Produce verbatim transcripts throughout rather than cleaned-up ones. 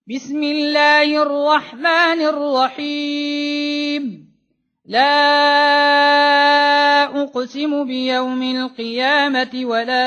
بسم الله الرحمن الرحيم. لا أقسم بيوم القيامة ولا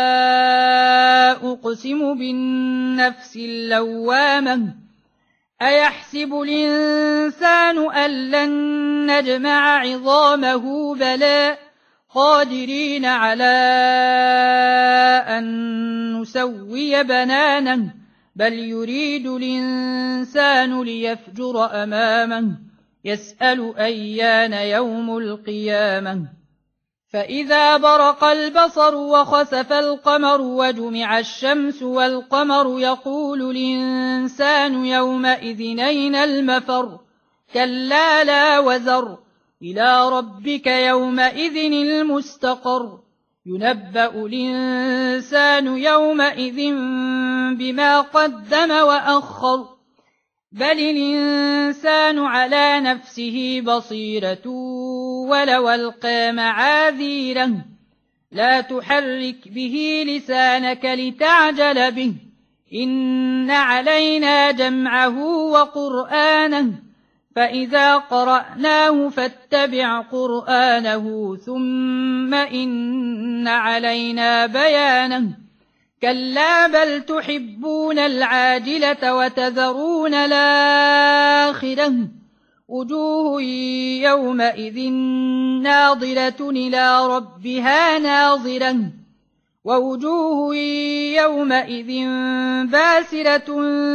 أقسم بالنفس اللوامة أيحسب الإنسان أن لن نجمع عظامه بلى قادرين على أن نسوي بنانه بل يريد الإنسان ليفجر أمامه يسأل أيان يوم القيامة فإذا برق البصر وخسف القمر وجمع الشمس والقمر يقول الإنسان يومئذ أين المفر كلا لا وزر إلى ربك يومئذ المستقر ينبأ الإنسان يومئذ بما قدم وأخر بل الإنسان على نفسه بصيرة ولو ألقى معاذيره لا تحرك به لسانك لتعجل به إن علينا جمعه وقرآنه فإذا قرأناه فاتبع قرآنه ثم إن علينا بيانه كلا بل تحبون العاجلة وتذرون الآخرة وجوه يومئذ ناظرة إلى ربها ناظرة ووجوه يومئذ باسرة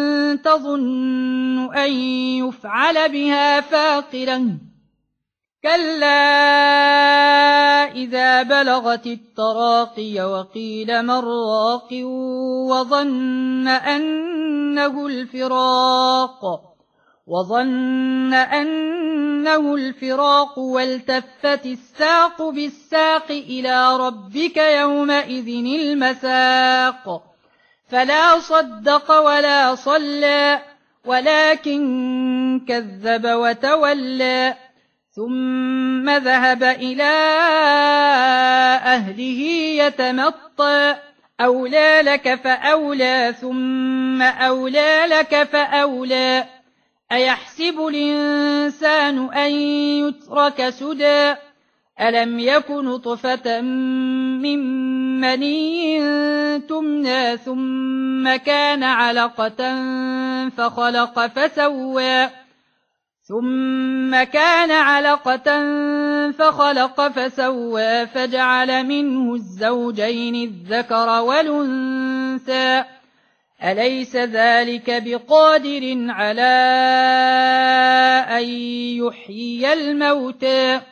تظن أن يفعل بها فاقرة كلا إذا بلغت التراقي وقيل من راق وظن أنه الفراق وظن أنه الفراق والتفت الساق بالساق إلى ربك يومئذ المساق فلا صدق ولا صلى ولكن كذب وتولى ثم ذهب إلى أهله يتمطى أولى لك فأولى ثم أولى لك فأولى أيحسب الإنسان أن يترك سدى ألم يكن نطفة من مني تمنى ثم كان علقة فخلق فسوى ثم كان علقة فخلق فسوى فجعل منه الزوجين الذكر والأنثى أليس ذلك بقادر على أن يحيي الموتى